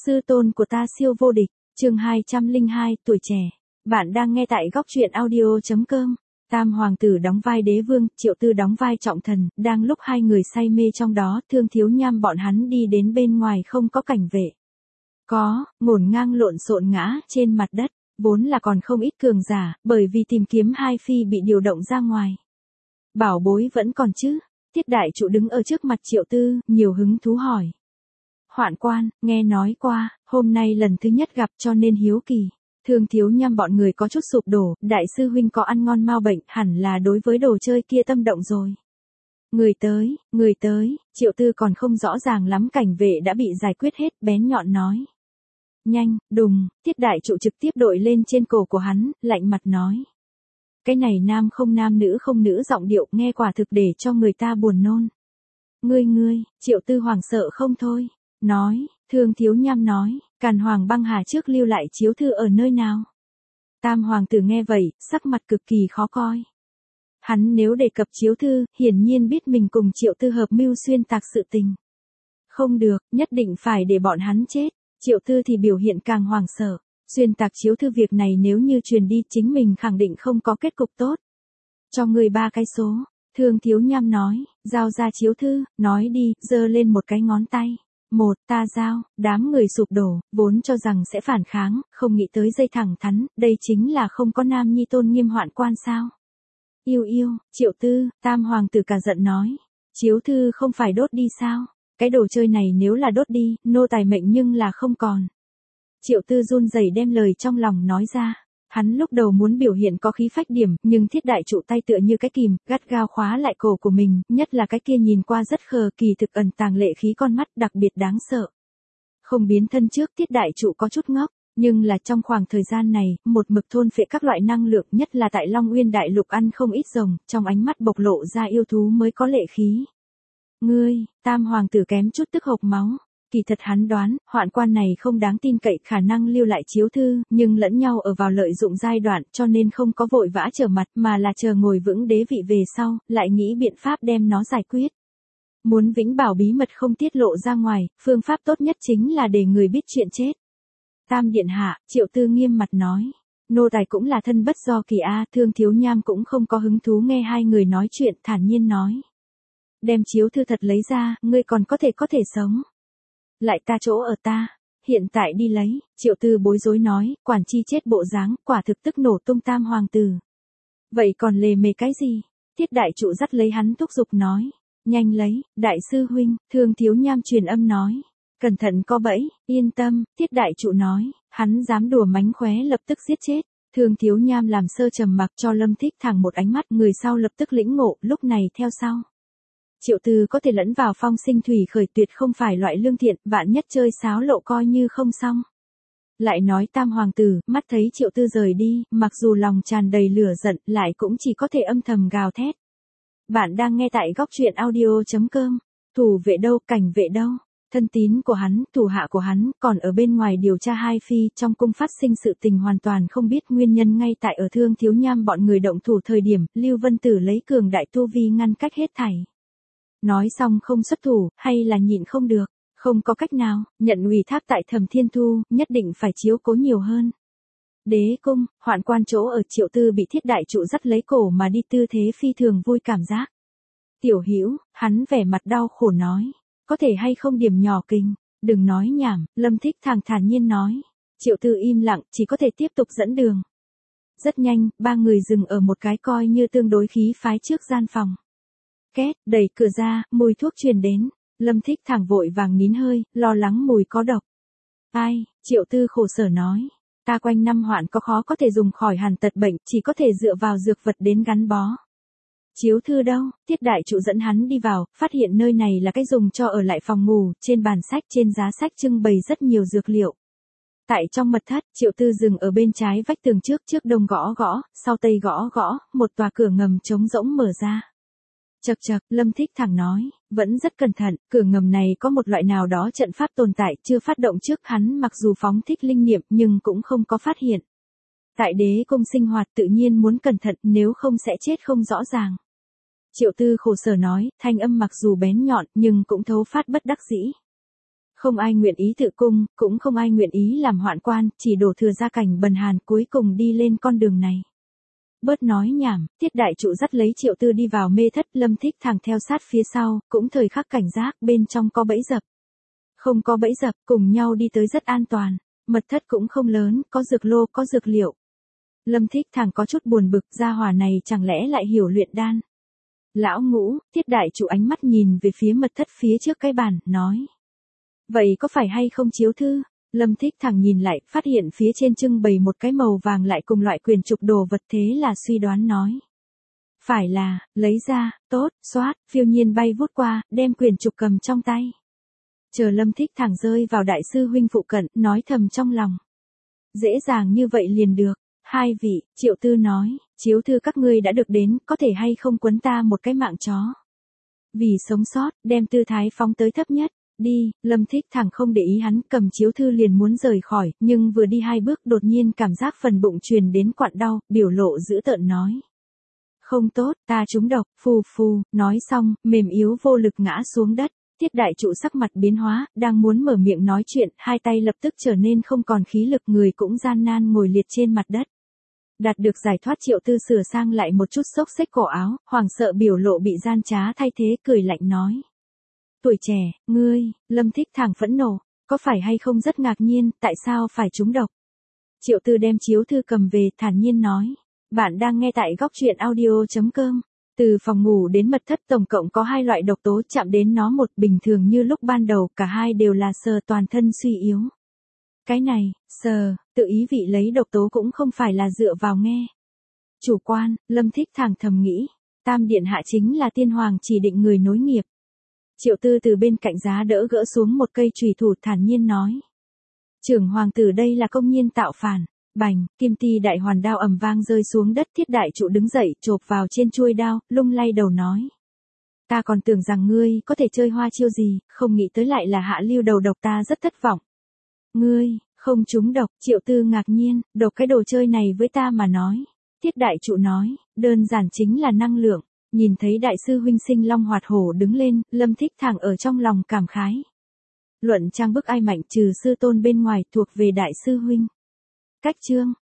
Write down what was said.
Sư tôn của ta siêu vô địch, chương 202, tuổi trẻ. Bạn đang nghe tại góc truyện audio.com. Tam hoàng tử đóng vai đế vương, Triệu Tư đóng vai trọng thần, đang lúc hai người say mê trong đó, Thương Thiếu Nham bọn hắn đi đến bên ngoài không có cảnh vệ. Ngổn ngang lộn xộn ngã trên mặt đất, vốn là còn không ít cường giả, bởi vì tìm kiếm hai phi bị điều động ra ngoài. Bảo bối vẫn còn chứ? Tiết đại trụ đứng ở trước mặt Triệu Tư, nhiều hứng thú hỏi. Hoạn quan, nghe nói qua, hôm nay lần thứ nhất gặp cho nên hiếu kỳ. Thương Thiếu Nham bọn người có chút sụp đổ, đại sư huynh có ăn ngon mau bệnh, hẳn là đối với đồ chơi kia tâm động rồi. Người tới, Triệu Tư còn không rõ ràng lắm cảnh vệ đã bị giải quyết hết, bén nhọn nói. Nhanh, đùng, Tiết đại trụ trực tiếp đội lên trên cổ của hắn, lạnh mặt nói. Cái này nam không nữ giọng điệu nghe quả thực để cho người ta buồn nôn. Ngươi, Triệu Tư hoảng sợ không thôi. Nói, Thương Thiếu Nham nói, Càn Hoàng băng hà trước lưu lại chiếu thư ở nơi nào? Tam hoàng tử nghe vậy, sắc mặt cực kỳ khó coi. Hắn nếu đề cập chiếu thư, hiển nhiên biết mình cùng Triệu Tư hợp mưu xuyên tạc sự tình. Không được, nhất định phải để bọn hắn chết. Triệu Tư thì biểu hiện càng hoảng sợ. Xuyên tạc chiếu thư việc này nếu như truyền đi chính mình khẳng định không có kết cục tốt. Cho người 3 cái số. Thương Thiếu Nham nói, giao ra chiếu thư, nói đi, giơ lên một cái ngón tay. Ta giao, đám người sụp đổ, vốn cho rằng sẽ phản kháng, không nghĩ tới dây thẳng thắn, đây chính là không có nam nhi tôn nghiêm hoạn quan sao. Yêu, Triệu Tư, Tam hoàng tử cả giận nói, chiếu thư không phải đốt đi sao, cái đồ chơi này nếu là đốt đi, nô tài mệnh nhưng là không còn. Triệu Tư run rẩy đem lời trong lòng nói ra. Hắn lúc đầu muốn biểu hiện có khí phách điểm, nhưng Thiết đại trụ tay tựa như cái kìm, gắt gao khóa lại cổ của mình, nhất là cái kia nhìn qua rất khờ kỳ thực ẩn tàng lệ khí con mắt đặc biệt đáng sợ. Không biến thân trước Thiết đại trụ có chút ngốc, nhưng là trong khoảng thời gian này, một mực thôn phệ các loại năng lượng nhất là tại Long Uyên đại lục ăn không ít rồng, trong ánh mắt bộc lộ ra yêu thú mới có lệ khí. Ngươi, Tam hoàng tử kém chút tức hộc máu. Kỳ thật hắn đoán, hoạn quan này không đáng tin cậy khả năng lưu lại chiếu thư, nhưng lẫn nhau ở vào lợi dụng giai đoạn cho nên không có vội vã trở mặt mà là chờ ngồi vững đế vị về sau, lại nghĩ biện pháp đem nó giải quyết. Muốn vĩnh bảo bí mật không tiết lộ ra ngoài, phương pháp tốt nhất chính là để người biết chuyện chết. Tam điện hạ, Triệu Tư nghiêm mặt nói. Nô tài cũng là thân bất do kỳ a. Thương Thiếu Nham cũng không có hứng thú nghe hai người nói chuyện, thản nhiên nói. Đem chiếu thư thật lấy ra, ngươi còn có thể sống. Lại ta chỗ ở ta, hiện tại đi lấy, Triệu Tư bối rối nói, quản chi chết bộ dáng, quả thực tức nổ tung Tam hoàng tử. Vậy còn lề mề cái gì? Thiết đại trụ dắt lấy hắn thúc giục nói, nhanh lấy, đại sư huynh. Thương Thiếu Nham truyền âm nói, cẩn thận có bẫy, yên tâm. Thiết đại trụ nói, hắn dám đùa mánh khóe lập tức giết chết. Thương Thiếu Nham làm sơ trầm mặc cho Lâm Thích thẳng một ánh mắt, người sau lập tức lĩnh ngộ, lúc này theo sau. Triệu Tư có thể lẫn vào phong sinh thủy khởi tuyệt không phải loại lương thiện, vạn nhất chơi xáo lộ coi như không xong. Lại nói Tam hoàng tử, mắt thấy Triệu Tư rời đi, mặc dù lòng tràn đầy lửa giận, lại cũng chỉ có thể âm thầm gào thét. Bạn đang nghe tại góc truyện audio.com. Thủ vệ đâu, cảnh vệ đâu? Thân tín của hắn, thủ hạ của hắn, còn ở bên ngoài điều tra hai phi, trong cung phát sinh sự tình hoàn toàn không biết nguyên nhân ngay tại ở Thương Thiếu Nham bọn người động thủ thời điểm, Lưu Vân Tử lấy cường đại tu vi ngăn cách hết thảy. Nói xong không xuất thủ, hay là nhịn không được, không có cách nào, nhận ủy thác tại Thẩm Thiên Thu, nhất định phải chiếu cố nhiều hơn. Đế cung, hoạn quan chỗ ở Triệu Tư bị Thiết đại trụ dắt lấy cổ mà đi tư thế phi thường vui cảm giác. Tiểu Hữu, hắn vẻ mặt đau khổ nói, có thể hay không điểm nhỏ kinh, đừng nói nhảm. Lâm Thích thản nhiên nói. Triệu Tư im lặng, chỉ có thể tiếp tục dẫn đường. Rất nhanh, 3 người dừng ở một cái coi như tương đối khí phái trước gian phòng. Két, đẩy cửa ra, mùi thuốc truyền đến. Lâm Thích vội vàng nín hơi, lo lắng mùi có độc. Ai, Triệu Tư khổ sở nói. Ta quanh năm hoạn khó có thể dùng khỏi hàn tật bệnh, chỉ có thể dựa vào dược vật đến gắn bó. Chiếu thư đâu? Thiết đại trụ dẫn hắn đi vào, phát hiện nơi này là cái dùng cho ở lại phòng ngủ, trên bàn sách trên giá sách trưng bày rất nhiều dược liệu. Tại trong mật thất, Triệu Tư dừng ở bên trái vách tường trước đông gõ gõ, sau tây gõ gõ, một tòa cửa ngầm trống rỗng mở ra. Chậc, Lâm Thích nói, vẫn rất cẩn thận, cửa ngầm này có một loại nào đó trận pháp tồn tại, chưa phát động trước hắn mặc dù phóng thích linh niệm nhưng cũng không có phát hiện. Tại đế cung sinh hoạt tự nhiên muốn cẩn thận, nếu không sẽ chết không rõ ràng. Triệu Tư khổ sở nói, thanh âm mặc dù bén nhọn nhưng cũng thấu phát bất đắc dĩ. Không ai nguyện ý tự cung, cũng không ai nguyện ý làm hoạn quan, chỉ đổ thừa gia cảnh bần hàn cuối cùng đi lên con đường này. Bớt nói nhảm, Tiết đại trụ dắt lấy Triệu Tư đi vào mê thất, Lâm Thích Thằng theo sát phía sau, cũng thời khắc cảnh giác, bên trong có bẫy dập. Không có bẫy dập, cùng nhau đi tới rất an toàn, mật thất cũng không lớn, có dược lô, có dược liệu. Lâm Thích Thằng có chút buồn bực, gia hỏa này chẳng lẽ lại hiểu luyện đan. Lão Ngũ, Tiết đại trụ ánh mắt nhìn về phía mật thất phía trước cái bàn, nói. Vậy có phải hay không chiếu thư? Lâm Thích Thằng nhìn lại, phát hiện phía trên trưng bày một cái màu vàng lại cùng loại quyển trục đồ vật, thế là suy đoán nói. Phải là, lấy ra, tốt, xoát, phiêu nhiên bay vút qua, đem quyển trục cầm trong tay. Chờ Lâm Thích Thằng rơi vào đại sư huynh phụ cận, nói thầm trong lòng. Dễ dàng như vậy liền được. Hai vị, Triệu Tư nói, chiếu thư các ngươi đã được đến, có thể hay không quấn ta một cái mạng chó. Vì sống sót, đem tư thái phóng tới thấp nhất. Đi, Lâm Thích Thằng không để ý hắn, cầm chiếu thư liền muốn rời khỏi, nhưng vừa đi 2 bước đột nhiên cảm giác phần bụng truyền đến quặn đau, biểu lộ dữ tợn nói. Không tốt, ta trúng độc, phù phù, nói xong, mềm yếu vô lực ngã xuống đất. Tiết đại trụ sắc mặt biến hóa, đang muốn mở miệng nói chuyện, hai tay lập tức trở nên không còn khí lực, người cũng gian nan ngồi liệt trên mặt đất. Đạt được giải thoát, Triệu Tư sửa sang lại một chút xốc xếch cổ áo, hoảng sợ biểu lộ bị gian trá thay thế, cười lạnh nói. Tuổi trẻ, ngươi, Lâm Thích Thằng phẫn nộ, có phải hay không rất ngạc nhiên, tại sao phải trúng độc? Triệu Tư đem chiếu thư cầm về, thản nhiên nói. Bạn đang nghe tại góc truyện audio.com. Từ phòng ngủ đến mật thất tổng cộng có 2 loại độc tố, chạm đến nó một, bình thường như lúc ban đầu, cả hai đều là sờ toàn thân suy yếu. Cái này, sờ, tự ý vị lấy độc tố cũng không phải là dựa vào nghe. Chủ quan, Lâm Thích Thằng thầm nghĩ, Tam điện hạ chính là tiên hoàng chỉ định người nối nghiệp. Triệu Tư từ bên cạnh giá đỡ gỡ xuống một cây chùy thủ, thản nhiên nói. Trưởng hoàng tử đây là công nhiên tạo phản. Bành, kim ti đại hoàn đao ầm vang rơi xuống đất, Tiết đại trụ đứng dậy, chộp vào trên chuôi đao, lung lay đầu nói. Ta còn tưởng rằng ngươi có thể chơi hoa chiêu gì, không nghĩ tới lại là hạ lưu đầu độc, ta rất thất vọng. Ngươi, không trúng độc, Triệu Tư ngạc nhiên, độc cái đồ chơi này với ta mà nói. Tiết đại trụ nói, đơn giản chính là năng lượng. Nhìn thấy đại sư huynh sinh long hoạt hổ đứng lên, Lâm Thích Thằng ở trong lòng cảm khái. Luận trang bức ai mạnh trừ sư tôn bên ngoài, thuộc về đại sư huynh. Cách chương